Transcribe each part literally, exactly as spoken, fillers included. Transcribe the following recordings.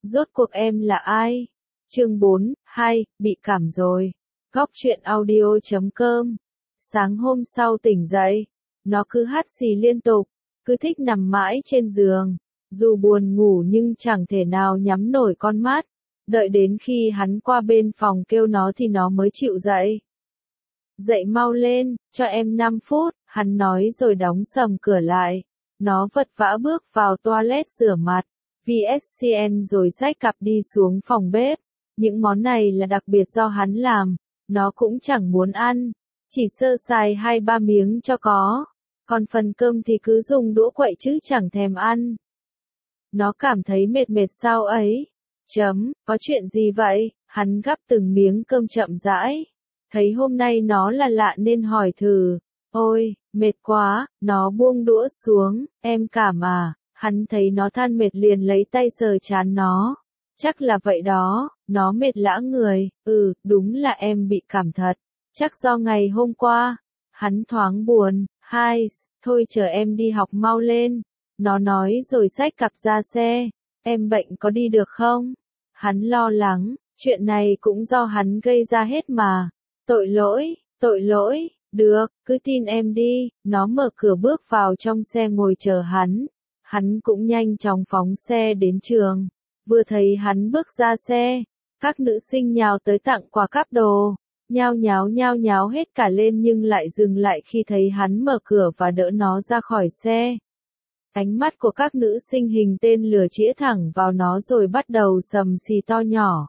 Rốt cuộc em là ai? Chương bốn, hai, bị cảm rồi. Góc truyện audio chấm com. Sáng hôm sau tỉnh dậy, nó cứ hắt xì liên tục, cứ thích nằm mãi trên giường. Dù buồn ngủ nhưng chẳng thể nào nhắm nổi con mắt. Đợi đến khi hắn qua bên phòng kêu nó thì nó mới chịu dậy. Dậy mau lên, cho em năm phút, hắn nói rồi đóng sầm cửa lại. Nó vật vã bước vào toilet rửa mặt, vê ét xê en rồi xách cặp đi xuống phòng bếp. Những món này là đặc biệt do hắn làm, nó cũng chẳng muốn ăn, chỉ sơ sài hai ba miếng cho có. Còn phần cơm thì cứ dùng đũa quậy chứ chẳng thèm ăn. Nó cảm thấy mệt mệt sao ấy. Chấm, có chuyện gì vậy? Hắn gắp từng miếng cơm chậm rãi. Thấy hôm nay nó là lạ nên hỏi thử. Ôi, mệt quá, nó buông đũa xuống, em cảm à. Hắn thấy nó than mệt liền lấy tay sờ trán nó. Chắc là vậy đó, nó mệt lã người, ừ, đúng là em bị cảm thật. Chắc do ngày hôm qua. Hắn thoáng buồn, hai, thôi chờ em đi học mau lên. Nó nói rồi xách cặp ra xe. Em bệnh có đi được không? Hắn lo lắng, chuyện này cũng do hắn gây ra hết mà. Tội lỗi, tội lỗi, được, cứ tin em đi. Nó mở cửa bước vào trong xe ngồi chờ hắn. Hắn cũng nhanh chóng phóng xe đến trường. Vừa thấy hắn bước ra xe, các nữ sinh nhào tới tặng quà cáp đồ. Nhao nháo nhao nháo hết cả lên nhưng lại dừng lại khi thấy hắn mở cửa và đỡ nó ra khỏi xe. Ánh mắt của các nữ sinh hình tên lửa chĩa thẳng vào nó rồi bắt đầu sầm xì to nhỏ.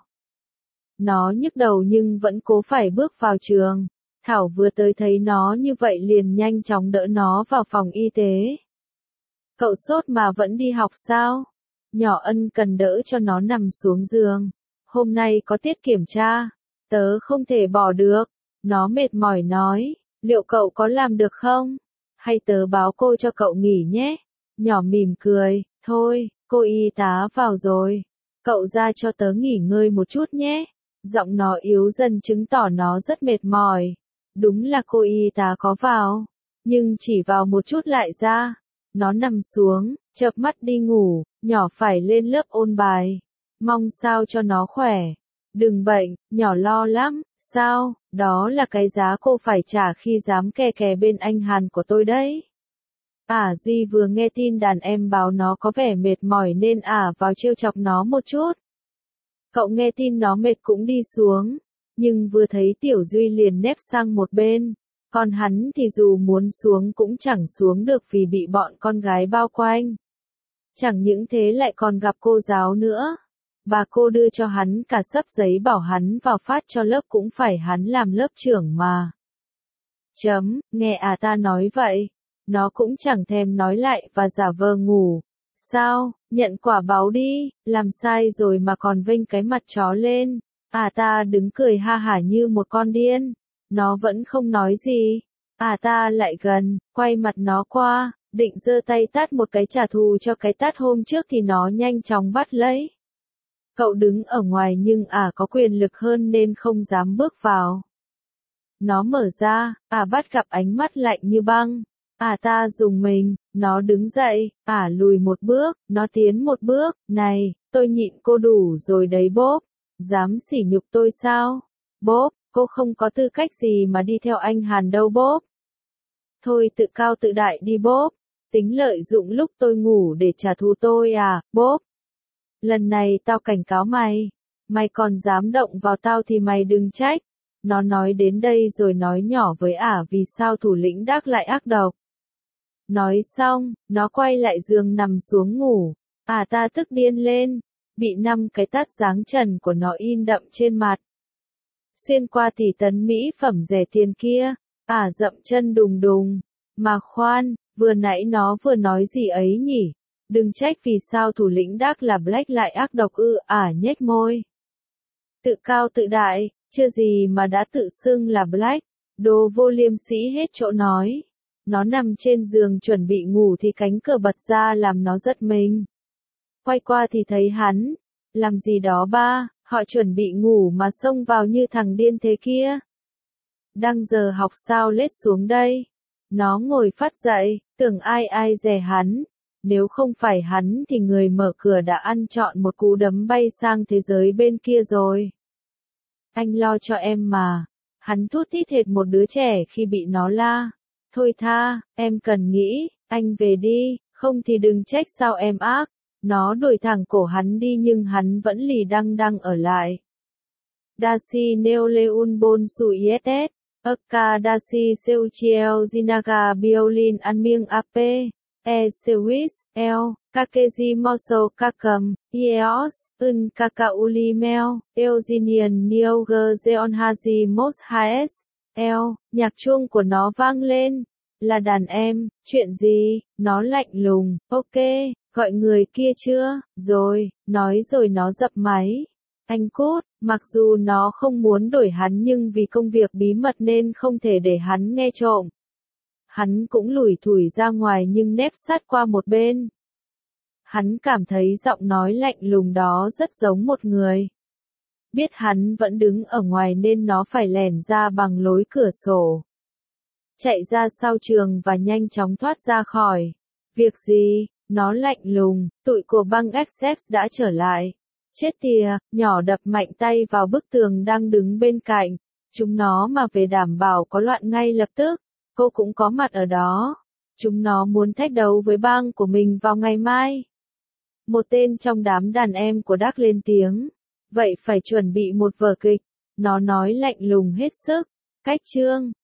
Nó nhức đầu nhưng vẫn cố phải bước vào trường. Thảo vừa tới thấy nó như vậy liền nhanh chóng đỡ nó vào phòng y tế. Cậu sốt mà vẫn đi học sao? Nhỏ ân cần đỡ cho nó nằm xuống giường. Hôm nay có tiết kiểm tra. Tớ không thể bỏ được. Nó mệt mỏi nói. Liệu cậu có làm được không? Hay tớ báo cô cho cậu nghỉ nhé? Nhỏ mỉm cười. Thôi, cô y tá vào rồi. Cậu ra cho tớ nghỉ ngơi một chút nhé. Giọng nó yếu dần chứng tỏ nó rất mệt mỏi. Đúng là cô y tá có vào. Nhưng chỉ vào một chút lại ra. Nó nằm xuống, chợp mắt đi ngủ. Nhỏ phải lên lớp ôn bài. Mong sao cho nó khỏe. Đừng bệnh, nhỏ lo lắm. Sao, đó là cái giá cô phải trả khi dám kè kè bên anh Hàn của tôi đấy. Ả Duy vừa nghe tin đàn em báo nó có vẻ mệt mỏi nên ả vào trêu chọc nó một chút. Cậu nghe tin nó mệt cũng đi xuống, nhưng vừa thấy Tiểu Duy liền nép sang một bên. Còn hắn thì dù muốn xuống cũng chẳng xuống được vì bị bọn con gái bao quanh. Chẳng những thế lại còn gặp cô giáo nữa. Bà cô đưa cho hắn cả xấp giấy bảo hắn vào phát cho lớp cũng phải hắn làm lớp trưởng mà. Chấm, nghe à ta nói vậy. Nó cũng chẳng thèm nói lại và giả vờ ngủ. Sao, nhận quả báo đi, làm sai rồi mà còn vênh cái mặt chó lên. À ta đứng cười ha hả như một con điên. Nó vẫn không nói gì. À ta lại gần, quay mặt nó qua, định giơ tay tát một cái trả thù cho cái tát hôm trước thì nó nhanh chóng bắt lấy. Cậu đứng ở ngoài nhưng ả có quyền lực hơn nên không dám bước vào. Nó mở ra, ả bắt gặp ánh mắt lạnh như băng. Ả ta dùng mình, nó đứng dậy, ả lùi một bước, nó tiến một bước, này, tôi nhịn cô đủ rồi đấy bốp. Dám sỉ nhục tôi sao? Bốp, cô không có tư cách gì mà đi theo anh Hàn đâu bốp. Thôi tự cao tự đại đi bốp. Tính lợi dụng lúc tôi ngủ để trả thù tôi à, bốp. Lần này tao cảnh cáo mày. Mày còn dám động vào tao thì mày đừng trách. Nó nói đến đây rồi nói nhỏ với ả vì sao thủ lĩnh Đắc lại ác độc. Nói xong, nó quay lại giường nằm xuống ngủ. Ả ta tức điên lên. Bị năm cái tát giáng trần của nó in đậm trên mặt. Xuyên qua tỷ tấn mỹ phẩm rẻ tiền kia. Ả dậm chân đùng đùng. Mà khoan, vừa nãy nó vừa nói gì ấy nhỉ? Đừng trách vì sao thủ lĩnh Đắc là Black lại ác độc ư. Ả nhếch môi. Tự cao tự đại, chưa gì mà đã tự xưng là Black. Đồ vô liêm sĩ hết chỗ nói. Nó nằm trên giường chuẩn bị ngủ thì cánh cửa bật ra làm nó giật mình. Quay qua thì thấy hắn. Làm gì đó ba, họ chuẩn bị ngủ mà xông vào như thằng điên thế kia. Đang giờ học sao lết xuống đây. Nó ngồi phát dậy, tưởng ai ai dè hắn. nếu không phải hắn thì người mở cửa đã ăn trọn một cú đấm bay sang thế giới bên kia rồi. Anh lo cho em mà. Hắn thút thít hệt một đứa trẻ khi bị nó la. Thôi tha, em cần nghĩ, anh về đi, không thì đừng trách sao em ác. Nó đuổi thẳng cổ hắn đi nhưng hắn vẫn lì đăng đăng ở lại. Dashi Neoleun Bon Su i ét ét, Akka Dashi Seuchiel Zinaga Biolin Anming a pê, E Sewis, El, Kakeji Moso Kakam, Eos, Un Kakauli Mel, Eugenian Nioger Zeonhaji Mos Haes, El, nhạc chuông của nó vang lên. Là đàn em, chuyện gì? Nó lạnh lùng, ok, gọi người kia chưa? Rồi, nói rồi nó dập máy. Anh cút, mặc dù nó không muốn đổi hắn nhưng vì công việc bí mật nên không thể để hắn nghe trộm. Hắn cũng lủi thủi ra ngoài nhưng nép sát qua một bên. Hắn cảm thấy giọng nói lạnh lùng đó rất giống một người. Biết hắn vẫn đứng ở ngoài nên nó phải lẻn ra bằng lối cửa sổ. Chạy ra sau trường và nhanh chóng thoát ra khỏi. Việc gì? Nó lạnh lùng, tụi của băng Essex đã trở lại. Chết tiệt, nhỏ đập mạnh tay vào bức tường đang đứng bên cạnh. Chúng nó mà về đảm bảo có loạn ngay lập tức. Cô cũng có mặt ở đó. Chúng nó muốn thách đấu với bang của mình vào ngày mai. Một tên trong đám đàn em của Đắc lên tiếng. Vậy phải chuẩn bị một vở kịch. Nó nói lạnh lùng hết sức. Cách chương.